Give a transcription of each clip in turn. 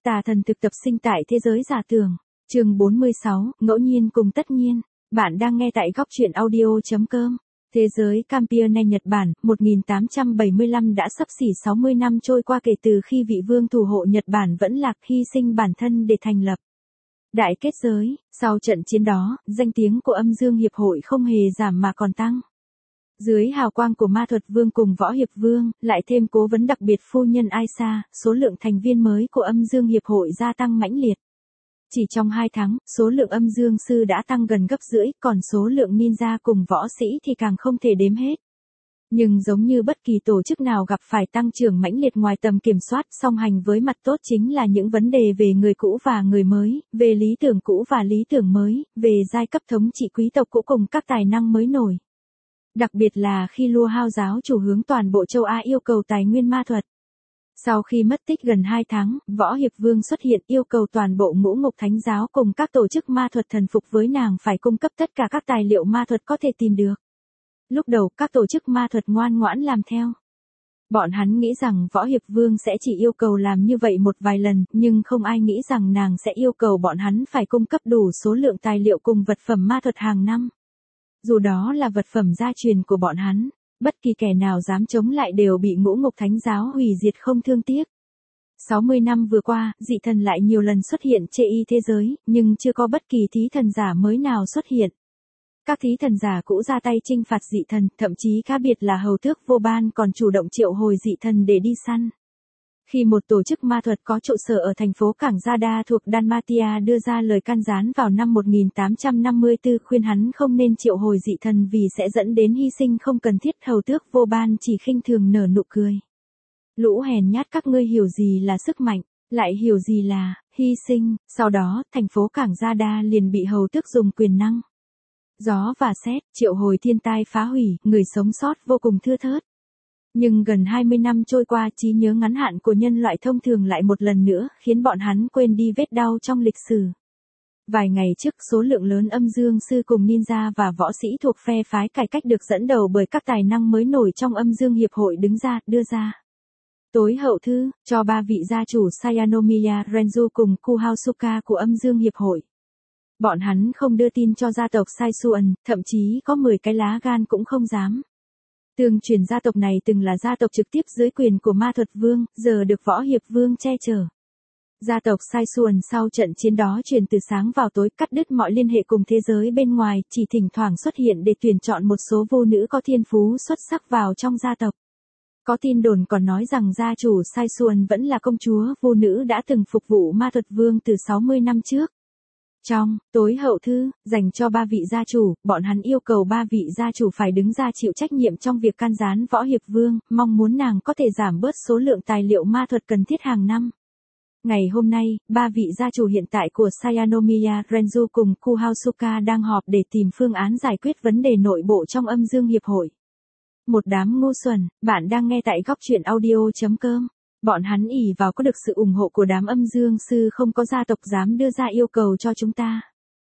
Tà thần thực tập sinh tại thế giới giả tưởng. Chương 46, ngẫu nhiên cùng tất nhiên. Bạn đang nghe tại góc truyện audio.com. Thế giới Campione Nhật Bản, 1875 đã sắp xỉ 60 năm trôi qua kể từ khi vị vương thủ hộ Nhật Bản vẫn lạc hy sinh bản thân để thành lập Đại kết giới. Sau trận chiến đó, danh tiếng của âm dương hiệp hội không hề giảm mà còn tăng. Dưới hào quang của ma thuật vương cùng võ hiệp vương, lại thêm cố vấn đặc biệt phu nhân Aisa, số lượng thành viên mới của âm dương hiệp hội gia tăng mãnh liệt. Chỉ trong 2 tháng, số lượng âm dương sư đã tăng gần gấp rưỡi, còn số lượng ninja cùng võ sĩ thì càng không thể đếm hết. Nhưng giống như bất kỳ tổ chức nào gặp phải tăng trưởng mãnh liệt ngoài tầm kiểm soát, song hành với mặt tốt chính là những vấn đề về người cũ và người mới, về lý tưởng cũ và lý tưởng mới, về giai cấp thống trị quý tộc cũ cùng các tài năng mới nổi. Đặc biệt là khi Lua Hao giáo chủ hướng toàn bộ châu Á yêu cầu tài nguyên ma thuật. Sau khi mất tích gần 2 tháng, Võ Hiệp Vương xuất hiện yêu cầu toàn bộ ngũ ngục thánh giáo cùng các tổ chức ma thuật thần phục với nàng phải cung cấp tất cả các tài liệu ma thuật có thể tìm được. Lúc đầu các tổ chức ma thuật ngoan ngoãn làm theo. Bọn hắn nghĩ rằng Võ Hiệp Vương sẽ chỉ yêu cầu làm như vậy một vài lần, nhưng không ai nghĩ rằng nàng sẽ yêu cầu bọn hắn phải cung cấp đủ số lượng tài liệu cùng vật phẩm ma thuật hàng năm. Dù đó là vật phẩm gia truyền của bọn hắn, bất kỳ kẻ nào dám chống lại đều bị ngũ ngục thánh giáo hủy diệt không thương tiếc. 60 năm vừa qua, dị thần lại nhiều lần xuất hiện trên thế giới, nhưng chưa có bất kỳ thí thần giả mới nào xuất hiện. Các thí thần giả cũ ra tay chinh phạt dị thần, thậm chí khác biệt là hầu tước vô ban còn chủ động triệu hồi dị thần để đi săn. Khi một tổ chức ma thuật có trụ sở ở thành phố Cảng Gia thuộc Dalmatia đưa ra lời can gián vào năm 1854 khuyên hắn không nên triệu hồi dị thần vì sẽ dẫn đến hy sinh không cần thiết, hầu tước vô ban chỉ khinh thường nở nụ cười. Lũ hèn nhát các ngươi hiểu gì là sức mạnh, lại hiểu gì là hy sinh. Sau đó, thành phố Cảng Gia liền bị hầu tước dùng quyền năng gió và sét triệu hồi thiên tai phá hủy, người sống sót vô cùng thưa thớt. Nhưng gần 20 năm trôi qua, trí nhớ ngắn hạn của nhân loại thông thường lại một lần nữa khiến bọn hắn quên đi vết đau trong lịch sử. Vài ngày trước, số lượng lớn âm dương sư cùng ninja và võ sĩ thuộc phe phái cải cách được dẫn đầu bởi các tài năng mới nổi trong âm dương hiệp hội đứng ra, đưa ra tối hậu thư cho 3 vị gia chủ Sayanomiya Renju cùng Kuhausuka của âm dương hiệp hội. Bọn hắn không đưa tin cho gia tộc Saisuan, thậm chí có 10 cái lá gan cũng không dám. Tương truyền gia tộc này từng là gia tộc trực tiếp dưới quyền của ma thuật vương, giờ được võ hiệp vương che chở. Gia tộc Saisuan sau trận chiến đó truyền từ sáng vào tối, cắt đứt mọi liên hệ cùng thế giới bên ngoài, chỉ thỉnh thoảng xuất hiện để tuyển chọn một số vô nữ có thiên phú xuất sắc vào trong gia tộc. Có tin đồn còn nói rằng gia chủ Saisuan vẫn là công chúa vô nữ đã từng phục vụ ma thuật vương từ 60 năm trước. Trong tối hậu thư, dành cho 3 vị gia chủ, bọn hắn yêu cầu 3 vị gia chủ phải đứng ra chịu trách nhiệm trong việc can gián Võ Hiệp Vương, mong muốn nàng có thể giảm bớt số lượng tài liệu ma thuật cần thiết hàng năm. Ngày hôm nay, 3 vị gia chủ hiện tại của Sayanomiya Renju cùng Kuhausuka đang họp để tìm phương án giải quyết vấn đề nội bộ trong âm dương hiệp hội. Một đám ngu xuẩn, bạn đang nghe tại góc truyện audio.com. Bọn hắn ỷ vào có được sự ủng hộ của đám âm dương sư không có gia tộc dám đưa ra yêu cầu cho chúng ta.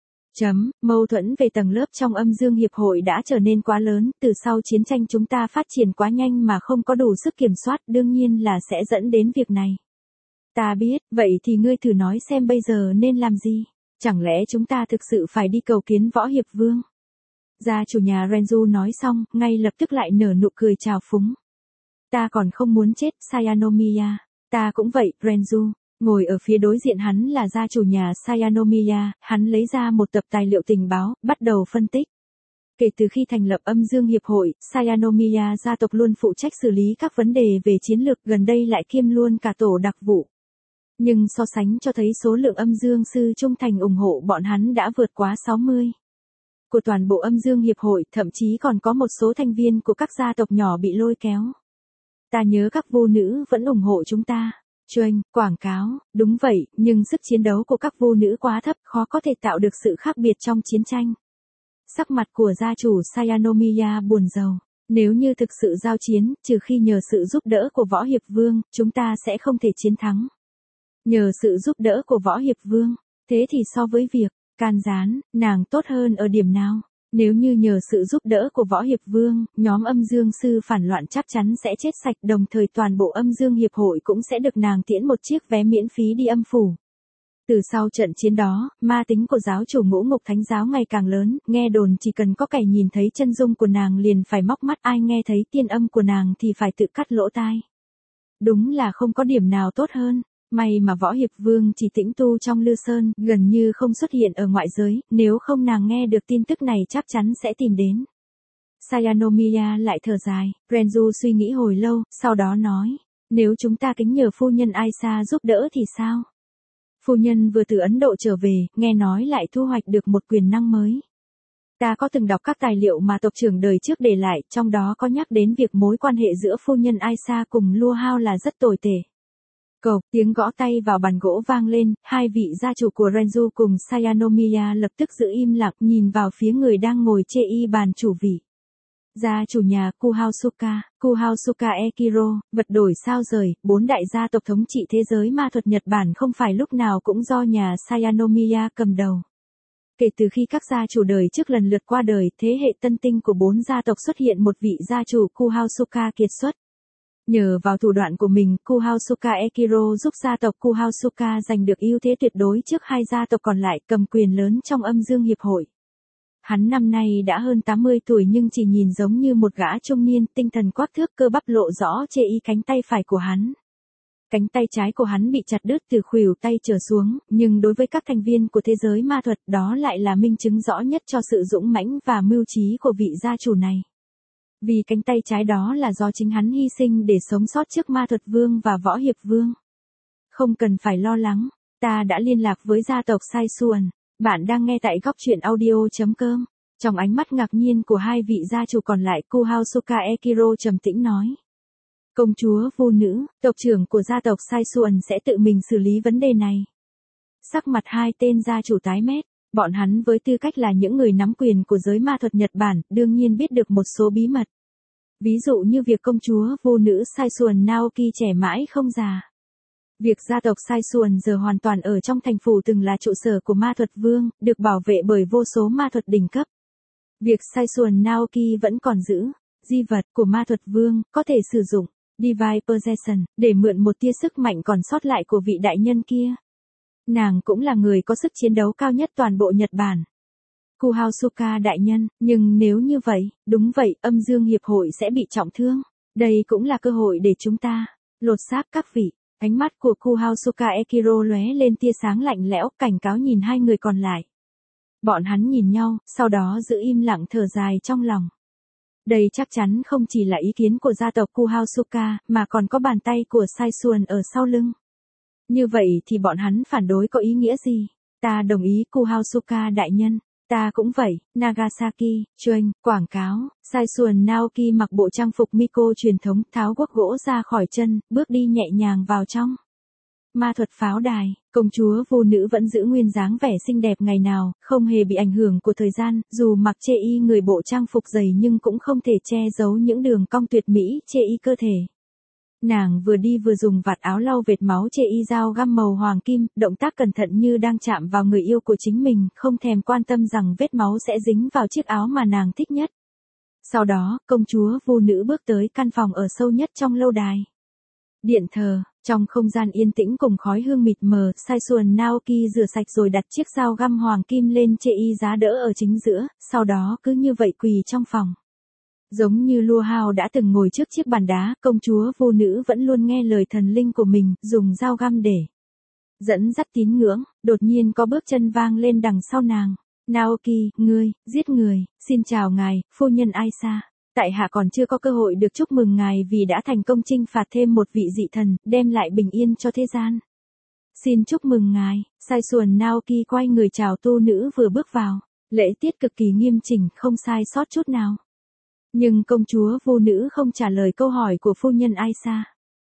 Mâu thuẫn về tầng lớp trong âm dương hiệp hội đã trở nên quá lớn, từ sau chiến tranh chúng ta phát triển quá nhanh mà không có đủ sức kiểm soát, đương nhiên là sẽ dẫn đến việc này. Ta biết, vậy thì ngươi thử nói xem bây giờ nên làm gì? Chẳng lẽ chúng ta thực sự phải đi cầu kiến Võ Hiệp Vương? Gia chủ nhà Renju nói xong, ngay lập tức lại nở nụ cười trào phúng. Ta còn không muốn chết, Sayanomiya. Ta cũng vậy, Renju. Ngồi ở phía đối diện hắn là gia chủ nhà Sayanomiya, hắn lấy ra một tập tài liệu tình báo, bắt đầu phân tích. Kể từ khi thành lập âm dương hiệp hội, Sayanomiya gia tộc luôn phụ trách xử lý các vấn đề về chiến lược, gần đây lại kiêm luôn cả tổ đặc vụ. Nhưng so sánh cho thấy số lượng âm dương sư trung thành ủng hộ bọn hắn đã vượt quá 60. Của toàn bộ âm dương hiệp hội, thậm chí còn có một số thành viên của các gia tộc nhỏ bị lôi kéo. Ta nhớ các vô nữ vẫn ủng hộ chúng ta. Chuyên, quảng cáo, đúng vậy, nhưng sức chiến đấu của các vô nữ quá thấp, khó có thể tạo được sự khác biệt trong chiến tranh. Sắc mặt của gia chủ Sayanomiya buồn rầu. Nếu như thực sự giao chiến, trừ khi nhờ sự giúp đỡ của Võ Hiệp Vương, chúng ta sẽ không thể chiến thắng. Nhờ sự giúp đỡ của Võ Hiệp Vương, thế thì so với việc can gián, nàng tốt hơn ở điểm nào? Nếu như nhờ sự giúp đỡ của Võ Hiệp Vương, nhóm âm dương sư phản loạn chắc chắn sẽ chết sạch, đồng thời toàn bộ âm dương hiệp hội cũng sẽ được nàng tiễn một chiếc vé miễn phí đi âm phủ. Từ sau trận chiến đó, ma tính của giáo chủ Ngũ Ngục Thánh giáo ngày càng lớn, nghe đồn chỉ cần có kẻ nhìn thấy chân dung của nàng liền phải móc mắt, ai nghe thấy tiên âm của nàng thì phải tự cắt lỗ tai. Đúng là không có điểm nào tốt hơn. May mà Võ Hiệp Vương chỉ tĩnh tu trong Lư Sơn, gần như không xuất hiện ở ngoại giới, nếu không nàng nghe được tin tức này chắc chắn sẽ tìm đến. Sayanomiya lại thở dài, Renju suy nghĩ hồi lâu, sau đó nói, nếu chúng ta kính nhờ phu nhân Aisa giúp đỡ thì sao? Phu nhân vừa từ Ấn Độ trở về, nghe nói lại thu hoạch được một quyền năng mới. Ta có từng đọc các tài liệu mà tộc trưởng đời trước để lại, trong đó có nhắc đến việc mối quan hệ giữa phu nhân Aisa cùng Lua Hao là rất tồi tệ. Cộc, tiếng gõ tay vào bàn gỗ vang lên, hai vị gia chủ của Renju cùng Sayanomiya lập tức giữ im lặng nhìn vào phía người đang ngồi chê y bàn chủ vị. Gia chủ nhà Kuhaosuka Ekiro, vật đổi sao rời, 4 đại gia tộc thống trị thế giới ma thuật Nhật Bản không phải lúc nào cũng do nhà Sayanomiya cầm đầu. Kể từ khi các gia chủ đời trước lần lượt qua đời, thế hệ tân tinh của 4 gia tộc xuất hiện một vị gia chủ Kuhaosuka kiệt xuất. Nhờ vào thủ đoạn của mình, Kuhaosuka Ekiro giúp gia tộc Kuhaosuka giành được ưu thế tuyệt đối trước hai gia tộc còn lại, cầm quyền lớn trong âm dương hiệp hội. Hắn năm nay đã hơn 80 tuổi nhưng chỉ nhìn giống như một gã trung niên, tinh thần quắc thước, cơ bắp lộ rõ chê y cánh tay phải của hắn. Cánh tay trái của hắn bị chặt đứt từ khuỷu tay trở xuống, nhưng đối với các thành viên của thế giới ma thuật đó lại là minh chứng rõ nhất cho sự dũng mãnh và mưu trí của vị gia chủ này. Vì cánh tay trái đó là do chính hắn hy sinh để sống sót trước ma thuật vương và võ hiệp vương. Không cần phải lo lắng, ta đã liên lạc với gia tộc Saisuan. Bạn đang nghe tại góc truyện audio.com. Trong ánh mắt ngạc nhiên của hai vị gia chủ còn lại, Kuhaosuka Ekiro trầm tĩnh nói. Công chúa vô nữ, tộc trưởng của gia tộc Saisuan sẽ tự mình xử lý vấn đề này. Sắc mặt hai tên gia chủ tái mét, bọn hắn với tư cách là những người nắm quyền của giới ma thuật Nhật Bản, đương nhiên biết được một số bí mật. Ví dụ như việc công chúa vô nữ Saisuan Naoki trẻ mãi không già. Việc gia tộc Saisuan giờ hoàn toàn ở trong thành phủ từng là trụ sở của ma thuật vương, được bảo vệ bởi vô số ma thuật đỉnh cấp. Việc Saisuan Naoki vẫn còn giữ di vật của ma thuật vương, có thể sử dụng Divine Possession để mượn một tia sức mạnh còn sót lại của vị đại nhân kia. Nàng cũng là người có sức chiến đấu cao nhất toàn bộ Nhật Bản. Kuhaosuka đại nhân, nhưng nếu như vậy, đúng vậy, âm dương hiệp hội sẽ bị trọng thương. Đây cũng là cơ hội để chúng ta lột xác các vị. Ánh mắt của Kuhaosuka Ekiro lóe lên tia sáng lạnh lẽo, cảnh cáo nhìn hai người còn lại. Bọn hắn nhìn nhau, sau đó giữ im lặng thở dài trong lòng. Đây chắc chắn không chỉ là ý kiến của gia tộc Kuhaosuka, mà còn có bàn tay của Saisuan ở sau lưng. Như vậy thì bọn hắn phản đối có ý nghĩa gì? Ta đồng ý Kuhaosuka đại nhân. Ta cũng vậy, Nagasaki, Chuanh, quảng cáo, Saisuan Naoki mặc bộ trang phục Miko truyền thống, tháo guốc gỗ ra khỏi chân, bước đi nhẹ nhàng vào trong. Ma thuật pháo đài, công chúa vô nữ vẫn giữ nguyên dáng vẻ xinh đẹp ngày nào, không hề bị ảnh hưởng của thời gian, dù mặc chê y người bộ trang phục dày nhưng cũng không thể che giấu những đường cong tuyệt mỹ chê y cơ thể. Nàng vừa đi vừa dùng vạt áo lau vệt máu chê y dao găm màu hoàng kim, động tác cẩn thận như đang chạm vào người yêu của chính mình, không thèm quan tâm rằng vết máu sẽ dính vào chiếc áo mà nàng thích nhất. Sau đó, công chúa vô nữ bước tới căn phòng ở sâu nhất trong lâu đài. Điện thờ, trong không gian yên tĩnh cùng khói hương mịt mờ, Saisuan Naoki rửa sạch rồi đặt chiếc dao găm hoàng kim lên chê y giá đỡ ở chính giữa, sau đó cứ như vậy quỳ trong phòng. Giống như Lua Hao đã từng ngồi trước chiếc bàn đá, công chúa vô nữ vẫn luôn nghe lời thần linh của mình, dùng dao găm để dẫn dắt tín ngưỡng. Đột nhiên có bước chân vang lên đằng sau nàng. Naoki, ngươi, giết người, xin chào ngài, phu nhân Aisa. Tại hạ còn chưa có cơ hội được chúc mừng ngài vì đã thành công chinh phạt thêm một vị dị thần, đem lại bình yên cho thế gian. Xin chúc mừng ngài. Saisuan Naoki quay người chào tu nữ vừa bước vào. Lễ tiết cực kỳ nghiêm chỉnh, không sai sót chút nào. Nhưng công chúa vô nữ không trả lời câu hỏi của phu nhân Aisa.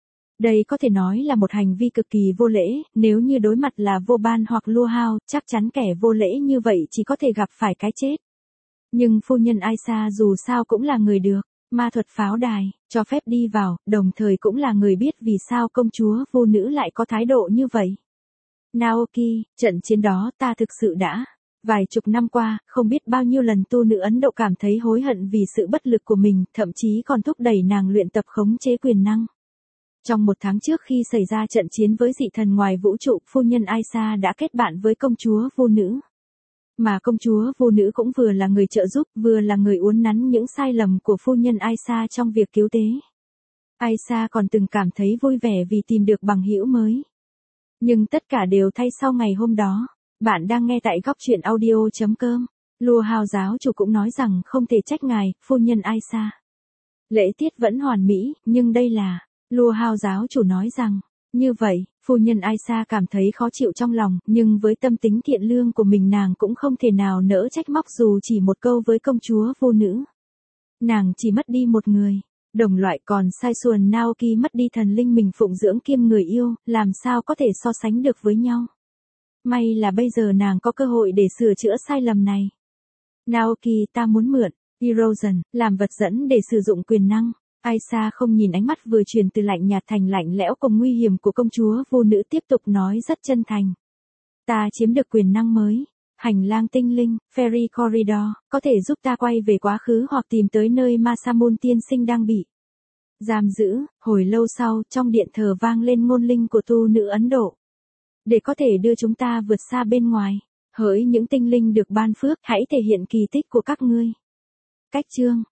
Đây có thể nói là một hành vi cực kỳ vô lễ, nếu như đối mặt là vô ban hoặc Lua Hao, chắc chắn kẻ vô lễ như vậy chỉ có thể gặp phải cái chết. Nhưng phu nhân Aisa dù sao cũng là người được ma thuật pháo đài cho phép đi vào, đồng thời cũng là người biết vì sao công chúa vô nữ lại có thái độ như vậy. Naoki, trận chiến đó ta thực sự đã Vài chục năm qua, không biết bao nhiêu lần tu nữ Ấn Độ cảm thấy hối hận vì sự bất lực của mình, thậm chí còn thúc đẩy nàng luyện tập khống chế quyền năng. Trong một tháng trước khi xảy ra trận chiến với dị thần ngoài vũ trụ, phu nhân Aisha đã kết bạn với công chúa vô nữ. Mà công chúa vô nữ cũng vừa là người trợ giúp, vừa là người uốn nắn những sai lầm của phu nhân Aisha trong việc cứu tế. Aisha còn từng cảm thấy vui vẻ vì tìm được bằng hữu mới. Nhưng tất cả đều thay sau ngày hôm đó. Bạn đang nghe tại góc truyện audio.com. Lua Hao giáo chủ cũng nói rằng không thể trách ngài, phu nhân Aisha. Lễ tiết vẫn hoàn mỹ, nhưng đây là... Lua Hao giáo chủ nói rằng, như vậy, phu nhân Aisha cảm thấy khó chịu trong lòng, nhưng với tâm tính thiện lương của mình nàng cũng không thể nào nỡ trách móc dù chỉ một câu với công chúa vô nữ. Nàng chỉ mất đi một người, đồng loại, còn Saisuan Naoki mất đi thần linh mình phụng dưỡng kiêm người yêu, làm sao có thể so sánh được với nhau. May là bây giờ nàng có cơ hội để sửa chữa sai lầm này. Naoki, ta muốn mượn Erosion làm vật dẫn để sử dụng quyền năng. Aisha không nhìn ánh mắt vừa chuyển từ lạnh nhạt thành lạnh lẽo cùng nguy hiểm của công chúa vô nữ, tiếp tục nói rất chân thành. Ta chiếm được quyền năng mới. Hành lang tinh linh, Fairy Corridor, có thể giúp ta quay về quá khứ hoặc tìm tới nơi Masamune tiên sinh đang bị giam giữ. Hồi lâu sau, trong điện thờ vang lên ngôn linh của tu nữ Ấn Độ. Để có thể đưa chúng ta vượt xa bên ngoài, hỡi những tinh linh được ban phước, hãy thể hiện kỳ tích của các ngươi. Cách chương